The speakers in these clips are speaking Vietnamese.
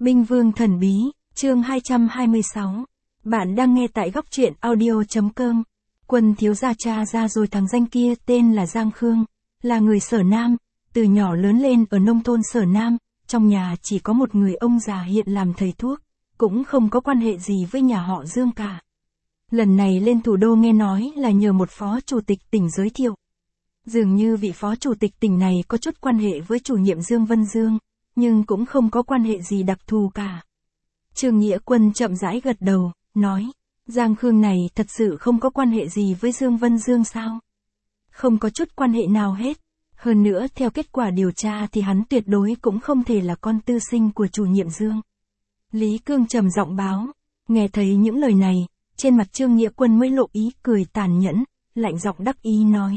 Binh Vương Thần Bí, chương 226. Bạn đang nghe tại góc truyện audio.com. Quân thiếu gia cha ra rồi, thằng danh kia tên là Giang Khương, là người Sở Nam, từ nhỏ lớn lên ở nông thôn Sở Nam, trong nhà chỉ có một người ông già hiện làm thầy thuốc, cũng không có quan hệ gì với nhà họ Dương cả. Lần này lên thủ đô nghe nói là nhờ một phó chủ tịch tỉnh giới thiệu. Dường như vị phó chủ tịch tỉnh này có chút quan hệ với chủ nhiệm Dương Vân Dương, nhưng cũng không có quan hệ gì đặc thù cả. Trương Nghĩa Quân chậm rãi gật đầu, nói, Giang Khương này thật sự không có quan hệ gì với Dương Vân Dương sao? Không có chút quan hệ nào hết. Hơn nữa theo kết quả điều tra thì hắn tuyệt đối cũng không thể là con tư sinh của chủ nhiệm Dương. Lý Cương trầm giọng báo. Nghe thấy những lời này, trên mặt Trương Nghĩa Quân mới lộ ý cười tàn nhẫn, lạnh giọng đắc ý nói.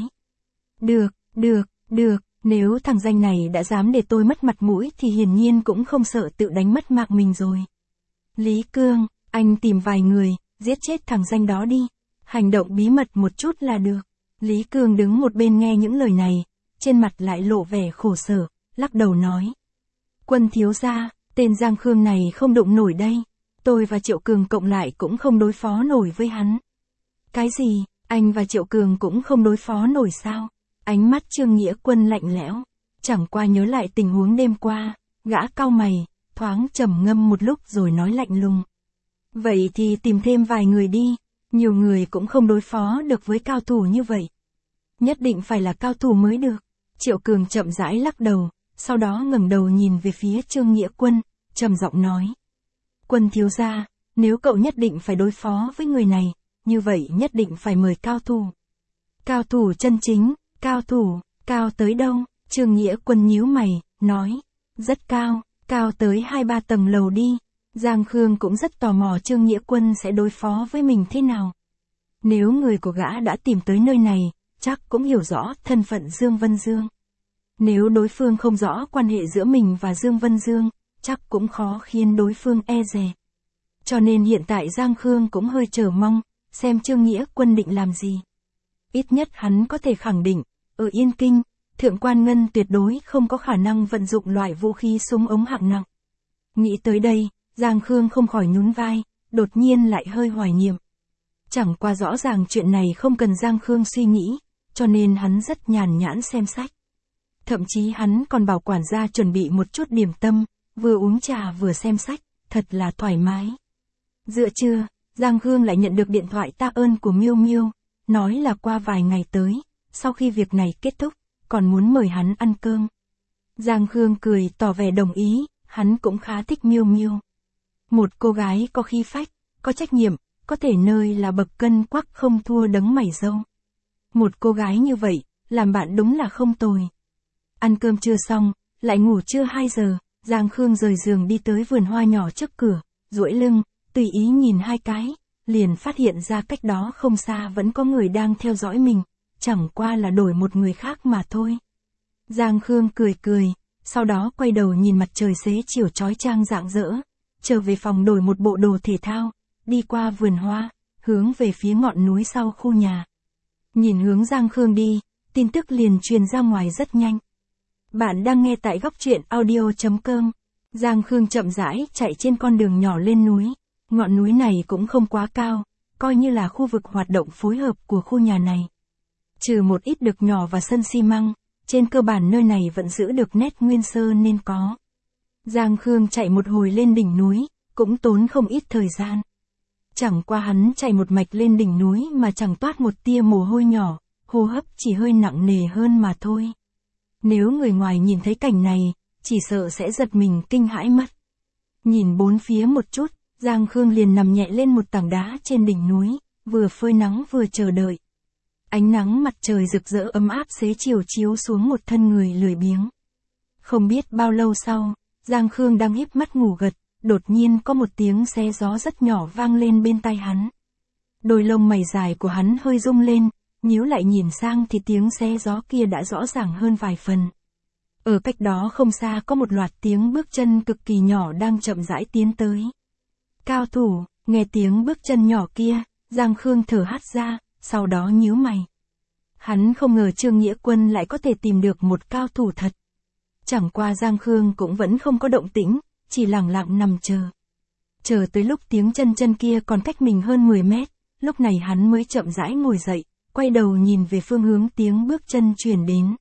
Được, nếu thằng danh này đã dám để tôi mất mặt mũi thì hiển nhiên cũng không sợ tự đánh mất mạng mình rồi. Lý Cương, anh tìm vài người, giết chết thằng danh đó đi. Hành động bí mật một chút là được. Lý Cương đứng một bên nghe những lời này, trên mặt lại lộ vẻ khổ sở, lắc đầu nói. Quân thiếu gia, tên Giang Khương này không đụng nổi đây. Tôi và Triệu Cường cộng lại cũng không đối phó nổi với hắn. Cái gì, anh và Triệu Cường cũng không đối phó nổi sao? Ánh mắt Trương Nghĩa Quân lạnh lẽo, chẳng qua nhớ lại tình huống đêm qua, gã cau mày, thoáng trầm ngâm một lúc rồi nói lạnh lùng. Vậy thì tìm thêm vài người đi, nhiều người cũng không đối phó được với cao thủ như vậy. Nhất định phải là cao thủ mới được. Triệu Cường chậm rãi lắc đầu, sau đó ngẩng đầu nhìn về phía Trương Nghĩa Quân, trầm giọng nói. Quân thiếu gia, nếu cậu nhất định phải đối phó với người này, như vậy nhất định phải mời cao thủ. Cao thủ chân chính. Cao thủ, cao tới đâu? Trương Nghĩa Quân nhíu mày, nói, rất cao, cao tới 2-3 tầng lầu đi. Giang Khương cũng rất tò mò Trương Nghĩa Quân sẽ đối phó với mình thế nào. Nếu người của gã đã tìm tới nơi này, chắc cũng hiểu rõ thân phận Dương Vân Dương. Nếu đối phương không rõ quan hệ giữa mình và Dương Vân Dương, chắc cũng khó khiến đối phương e dè. Cho nên hiện tại Giang Khương cũng hơi chờ mong, xem Trương Nghĩa Quân định làm gì. Ít nhất hắn có thể khẳng định, ở Yên Kinh, Thượng Quan Ngân tuyệt đối không có khả năng vận dụng loại vũ khí súng ống hạng nặng. Nghĩ tới đây, Giang Khương không khỏi nhún vai, đột nhiên lại hơi hoài niệm. Chẳng qua rõ ràng chuyện này không cần Giang Khương suy nghĩ, cho nên hắn rất nhàn nhãn xem sách. Thậm chí hắn còn bảo quản gia chuẩn bị một chút điểm tâm, vừa uống trà vừa xem sách, thật là thoải mái. Giữa trưa, Giang Khương lại nhận được điện thoại tạ ơn của Miêu Miêu. Nói là qua vài ngày tới, sau khi việc này kết thúc, còn muốn mời hắn ăn cơm. Giang Khương cười tỏ vẻ đồng ý, hắn cũng khá thích Miêu Miêu. Một cô gái có khí phách, có trách nhiệm, có thể nơi là bậc cân quắc không thua đấng mày râu. Một cô gái như vậy, làm bạn đúng là không tồi. Ăn cơm trưa xong, lại ngủ trưa 2 giờ, Giang Khương rời giường đi tới vườn hoa nhỏ trước cửa, duỗi lưng, tùy ý nhìn 2 cái. Liền phát hiện ra cách đó không xa vẫn có người đang theo dõi mình, chẳng qua là đổi một người khác mà thôi. Giang Khương cười, sau đó quay đầu nhìn mặt trời xế chiều chói chang rạng rỡ, trở về phòng đổi một bộ đồ thể thao, đi qua vườn hoa, hướng về phía ngọn núi sau khu nhà. Nhìn hướng Giang Khương đi, tin tức liền truyền ra ngoài rất nhanh. Bạn đang nghe tại góc truyện audio.com. Giang Khương chậm rãi chạy trên con đường nhỏ lên núi. Ngọn núi này cũng không quá cao, coi như là khu vực hoạt động phối hợp của khu nhà này. Trừ một ít đực nhỏ và sân xi măng, trên cơ bản nơi này vẫn giữ được nét nguyên sơ nên có. Giang Khương chạy một hồi lên đỉnh núi, cũng tốn không ít thời gian. Chẳng qua hắn chạy một mạch lên đỉnh núi mà chẳng toát một tia mồ hôi nhỏ, hô hấp chỉ hơi nặng nề hơn mà thôi. Nếu người ngoài nhìn thấy cảnh này, chỉ sợ sẽ giật mình kinh hãi mất. Nhìn bốn phía một chút, Giang Khương liền nằm nhẹ lên một tảng đá trên đỉnh núi, vừa phơi nắng vừa chờ đợi. Ánh nắng mặt trời rực rỡ ấm áp xế chiều chiếu xuống một thân người lười biếng. Không biết bao lâu sau, Giang Khương đang híp mắt ngủ gật, đột nhiên có một tiếng xé gió rất nhỏ vang lên bên tai hắn. Đôi lông mày dài của hắn hơi rung lên, nhíu lại nhìn sang thì tiếng xé gió kia đã rõ ràng hơn vài phần. Ở cách đó không xa có một loạt tiếng bước chân cực kỳ nhỏ đang chậm rãi tiến tới. Cao thủ, nghe tiếng bước chân nhỏ kia, Giang Khương thở hắt ra, sau đó nhíu mày. Hắn không ngờ Trương Nghĩa Quân lại có thể tìm được một cao thủ thật. Chẳng qua Giang Khương cũng vẫn không có động tĩnh, chỉ lẳng lặng nằm chờ. Chờ tới lúc tiếng chân chân kia còn cách mình hơn 10 mét, lúc này hắn mới chậm rãi ngồi dậy, quay đầu nhìn về phương hướng tiếng bước chân truyền đến.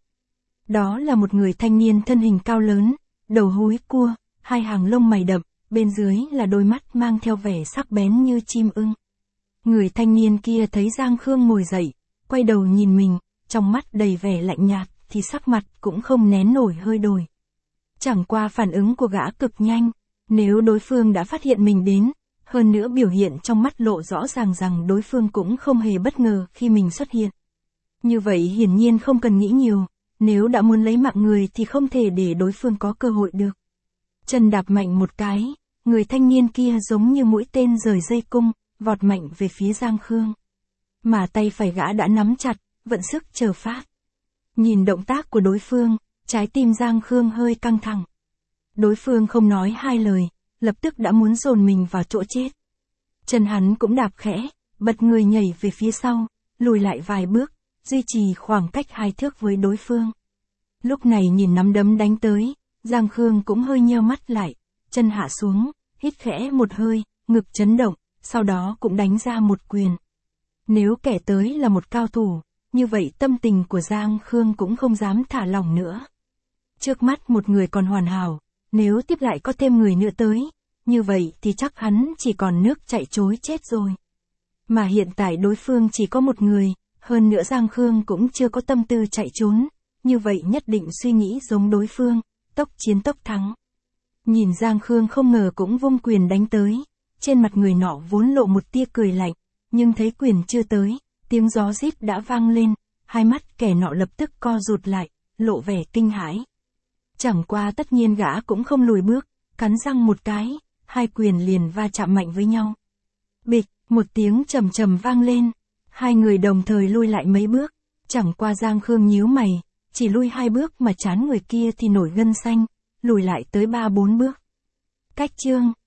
Đó là một người thanh niên thân hình cao lớn, đầu húi cua, hai hàng lông mày đậm, bên dưới là đôi mắt mang theo vẻ sắc bén như chim ưng. Người thanh niên kia thấy Giang Khương ngồi dậy, quay đầu nhìn mình, trong mắt đầy vẻ lạnh nhạt, thì sắc mặt cũng không nén nổi hơi đổi. Chẳng qua phản ứng của gã cực nhanh, nếu đối phương đã phát hiện mình đến, hơn nữa biểu hiện trong mắt lộ rõ ràng rằng đối phương cũng không hề bất ngờ khi mình xuất hiện. Như vậy hiển nhiên không cần nghĩ nhiều, nếu đã muốn lấy mạng người thì không thể để đối phương có cơ hội được. Chân đạp mạnh một cái, người thanh niên kia giống như mũi tên rời dây cung, vọt mạnh về phía Giang Khương. Mà tay phải gã đã nắm chặt, vận sức chờ phát. Nhìn động tác của đối phương, trái tim Giang Khương hơi căng thẳng. Đối phương không nói hai lời, lập tức đã muốn dồn mình vào chỗ chết. Chân hắn cũng đạp khẽ, bật người nhảy về phía sau, lùi lại vài bước, duy trì khoảng cách 2 thước với đối phương. Lúc này nhìn nắm đấm đánh tới, Giang Khương cũng hơi nheo mắt lại, chân hạ xuống, hít khẽ một hơi, ngực chấn động, sau đó cũng đánh ra một quyền. Nếu kẻ tới là một cao thủ, như vậy tâm tình của Giang Khương cũng không dám thả lỏng nữa. Trước mắt một người còn hoàn hảo, nếu tiếp lại có thêm người nữa tới, như vậy thì chắc hắn chỉ còn nước chạy trối chết rồi. Mà hiện tại đối phương chỉ có một người, hơn nữa Giang Khương cũng chưa có tâm tư chạy trốn, như vậy nhất định suy nghĩ giống đối phương, tốc chiến tốc thắng. Nhìn Giang Khương không ngờ cũng vung quyền đánh tới, trên mặt người nọ vốn lộ một tia cười lạnh, nhưng thấy quyền chưa tới, tiếng gió rít đã vang lên, hai mắt kẻ nọ lập tức co rụt lại, lộ vẻ kinh hãi. Chẳng qua tất nhiên gã cũng không lùi bước, cắn răng một cái, hai quyền liền va chạm mạnh với nhau. Bịch, một tiếng trầm trầm vang lên, hai người đồng thời lui lại mấy bước, chẳng qua Giang Khương nhíu mày, chỉ lui 2 bước mà trán người kia thì nổi gân xanh, lùi lại tới 3-4 bước. Cách chương